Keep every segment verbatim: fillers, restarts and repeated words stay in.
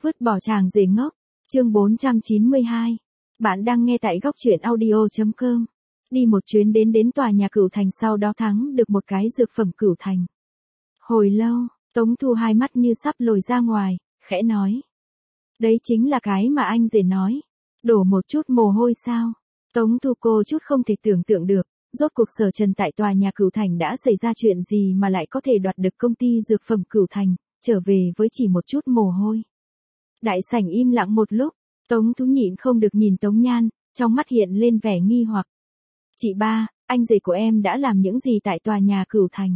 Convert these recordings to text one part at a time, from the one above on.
Vứt bỏ chàng rể ngốc. Chương bốn trăm chín mươi hai. Bạn đang nghe tại góc truyện audio chấm com. Đi một chuyến đến đến tòa nhà Cửu Thành, sau đó thắng được một cái dược phẩm Cửu Thành. Hồi lâu, Tống Thu hai mắt như sắp lồi ra ngoài, khẽ nói. Đấy chính là cái mà anh rể nói. Đổ một chút mồ hôi sao? Tống Thu cô chút không thể tưởng tượng được, rốt cuộc Sở Trần tại tòa nhà Cửu Thành đã xảy ra chuyện gì mà lại có thể đoạt được công ty dược phẩm Cửu Thành, trở về với chỉ một chút mồ hôi. Đại sảnh im lặng một lúc, Tống Thu nhịn không được nhìn Tống Nhan, trong mắt hiện lên vẻ nghi hoặc. Chị ba, anh rể của em đã làm những gì tại tòa nhà Cửu Thành?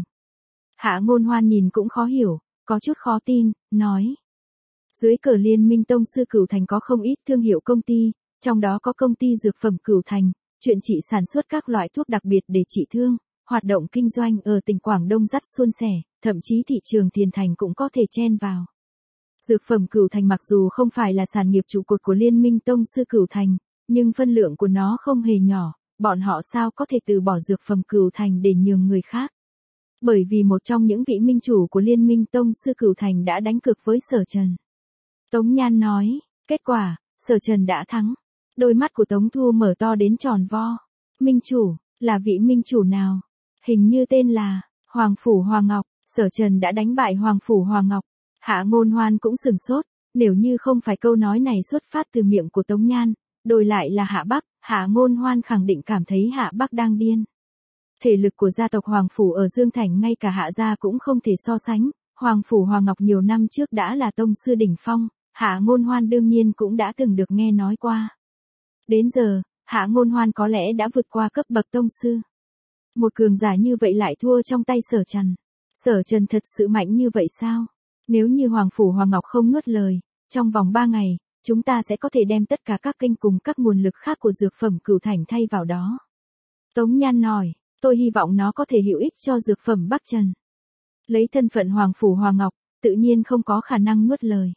Hạ Ngôn Hoan nhìn cũng khó hiểu, có chút khó tin, nói. Dưới cờ Liên minh tông sư Cửu Thành có không ít thương hiệu công ty, trong đó có công ty dược phẩm Cửu Thành, chuyện chị sản xuất các loại thuốc đặc biệt để trị thương, hoạt động kinh doanh ở tỉnh Quảng Đông rất suôn sẻ, thậm chí thị trường Tiền Thành cũng có thể chen vào. Dược phẩm Cửu Thành mặc dù không phải là sản nghiệp trụ cột của Liên minh tông sư Cửu Thành, nhưng phân lượng của nó không hề nhỏ, bọn họ sao có thể từ bỏ dược phẩm Cửu Thành để nhường người khác. Bởi vì một trong những vị minh chủ của Liên minh tông sư Cửu Thành đã đánh cược với Sở Trần. Tống Nhan nói, kết quả, Sở Trần đã thắng. Đôi mắt của Tống Thu mở to đến tròn vo. Minh chủ, là vị minh chủ nào? Hình như tên là Hoàng Phủ Hoàng Ngọc. Sở Trần đã đánh bại Hoàng Phủ Hoàng Ngọc. Hạ Ngôn Hoan cũng sừng sốt, nếu như không phải câu nói này xuất phát từ miệng của Tống Nhan, đổi lại là Hạ Bắc, Hạ Ngôn Hoan khẳng định cảm thấy Hạ Bắc đang điên. Thể lực của gia tộc Hoàng Phủ ở Dương Thành ngay cả Hạ gia cũng không thể so sánh, Hoàng Phủ Hoàng Ngọc nhiều năm trước đã là tông sư đỉnh phong, Hạ Ngôn Hoan đương nhiên cũng đã từng được nghe nói qua. Đến giờ, Hạ Ngôn Hoan có lẽ đã vượt qua cấp bậc tông sư. Một cường giả như vậy lại thua trong tay Sở Trần. Sở Trần thật sự mạnh như vậy sao? Nếu như Hoàng Phủ Hoàng Ngọc không nuốt lời, trong vòng ba ngày, chúng ta sẽ có thể đem tất cả các kênh cùng các nguồn lực khác của dược phẩm Cửu Thành thay vào đó. Tống Nhan nói, tôi hy vọng nó có thể hữu ích cho dược phẩm Bắc Trần. Lấy thân phận Hoàng Phủ Hoàng Ngọc, tự nhiên không có khả năng nuốt lời.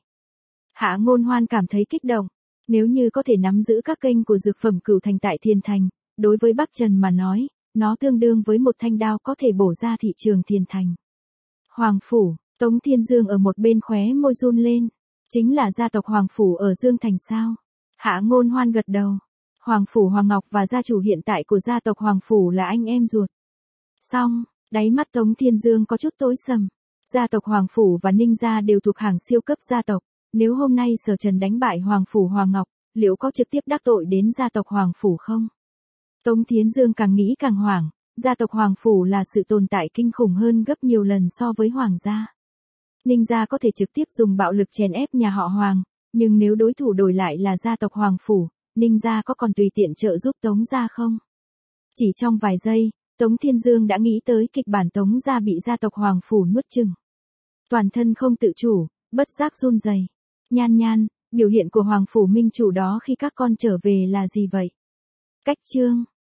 Hạ Ngôn Hoan cảm thấy kích động. Nếu như có thể nắm giữ các kênh của dược phẩm Cửu Thành tại Thiên Thành, đối với Bắc Trần mà nói, nó tương đương với một thanh đao có thể bổ ra thị trường Thiên Thành. Hoàng Phủ, Tống Thiên Dương ở một bên khóe môi run lên. Chính là gia tộc Hoàng Phủ ở Dương Thành sao? Hạ Ngôn Hoan gật đầu. Hoàng Phủ Hoàng Ngọc và gia chủ hiện tại của gia tộc Hoàng Phủ là anh em ruột. Xong, đáy mắt Tống Thiên Dương có chút tối sầm. Gia tộc Hoàng Phủ và Ninh gia đều thuộc hàng siêu cấp gia tộc. Nếu hôm nay Sở Trần đánh bại Hoàng Phủ Hoàng Ngọc, liệu có trực tiếp đắc tội đến gia tộc Hoàng Phủ không? Tống Thiên Dương càng nghĩ càng hoảng, gia tộc Hoàng Phủ là sự tồn tại kinh khủng hơn gấp nhiều lần so với Hoàng gia. Ninh gia có thể trực tiếp dùng bạo lực chèn ép nhà họ Hoàng, nhưng nếu đối thủ đổi lại là gia tộc Hoàng Phủ, Ninh gia có còn tùy tiện trợ giúp Tống gia không? Chỉ trong vài giây, Tống Thiên Dương đã nghĩ tới kịch bản Tống gia bị gia tộc Hoàng Phủ nuốt chửng. Toàn thân không tự chủ, bất giác run rẩy. Nhan Nhan, biểu hiện của Hoàng Phủ minh chủ đó khi các con trở về là gì vậy? Cách chương